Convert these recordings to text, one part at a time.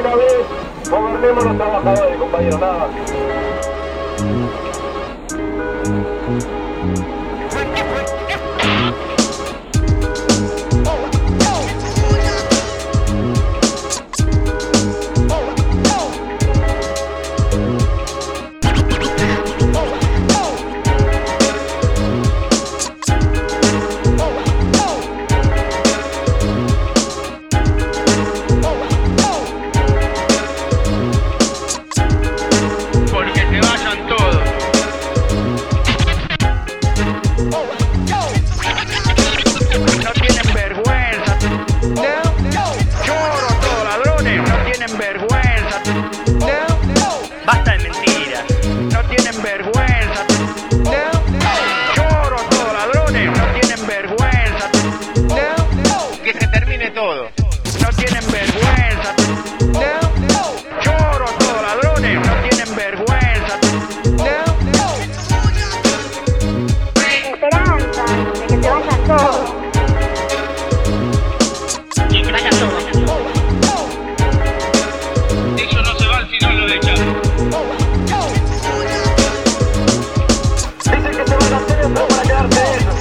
Alguna vez gobernemos los trabajadores, compañeros, nada más. Basta de mentiras. No tienen vergüenza. Choros, todos ladrones, no tienen vergüenza. Que se termine todo. No tienen vergüenza. Choros, todos ladrones, no tienen vergüenza. Esperanza de que se vayan todos. Y que vaya todo. Ellos no se van si no lo echan. Dicen que se van a hacer pero para quedarse ellos.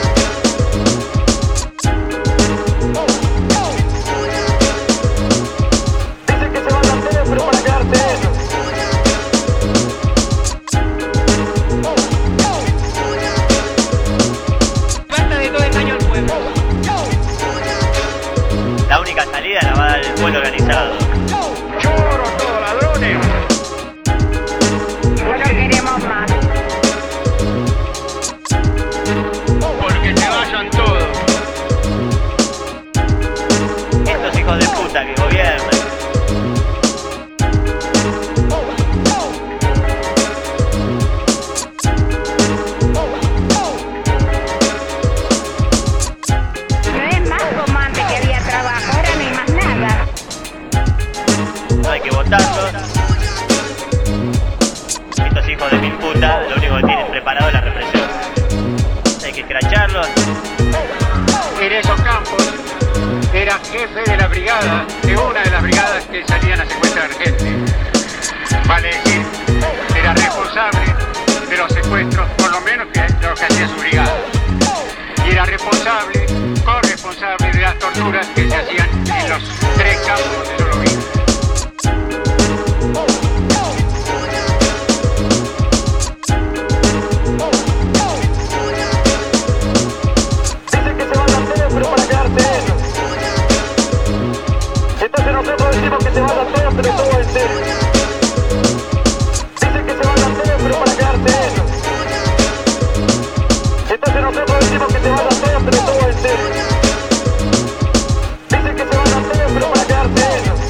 Dicen que se van a hacer pero para quedarse ellos. Basta de todo engaño al pueblo. La única salida la va a dar el pueblo organizado. Choros, todos ladrones. No queremos más. Porque se vayan todos. Estos hijos de puta que gobiernan. No es más como antes que había trabajo, ahora no hay más nada. No hay que votarlos. Estos hijos de mil puta, lo único que tienen preparado es la represión. Hay que escracharlos. Tereso Campos era jefe de la brigada, de una de las brigadas que salían a secuestrar gente. Vale decir, era responsable de los secuestros, por lo menos que lo que hacía su brigada. Y era responsable, corresponsable de las torturas que se hacían en los 3 campos donde yo lo vi. Dicen que se van a hacer pero para quedarse ellos. Entonces nosotros decimos que se van a hacer pero todo en serio. Dicen que se van a hacer pero para quedarse ellos. Entonces nosotros decimos que se van a hacer pero todo en serio. Dicen que se van a hacer pero para quedarse ellos.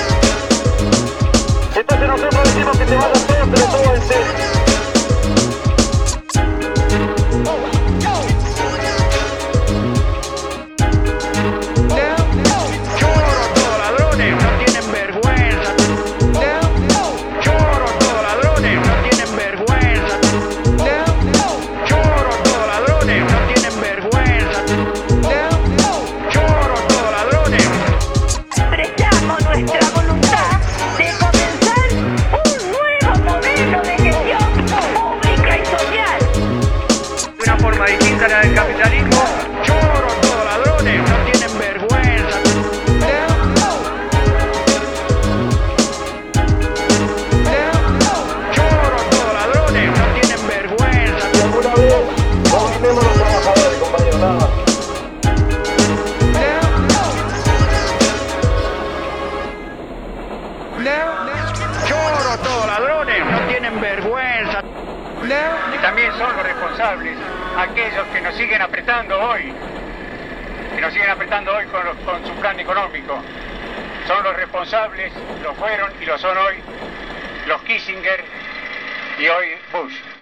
Entonces nosotros decimos que se van a hacer pero todo en serio. Choros, todos ladrones, no tienen vergüenza. Choros, todos ladrones, no tienen vergüenza. Choros, todos ladrones, no tienen vergüenza. Choros, todos ladrones. Expresamos nuestra voluntad de comenzar un nuevo modelo de gestión pública y social. De una forma distinta a la del capitalismo. Choros, todos ladrones, no tienen vergüenza. Choros, todos ladrones, no tienen vergüenza. Alguna vez gobernemos los trabajadores, compañeros, nada más. Choros, todos ladrones, no tienen vergüenza. Y también son los responsables aquellos que nos siguen apretando hoy, con su plan económico. Son los responsables, lo fueron y lo son hoy, los Kissinger y hoy Bush.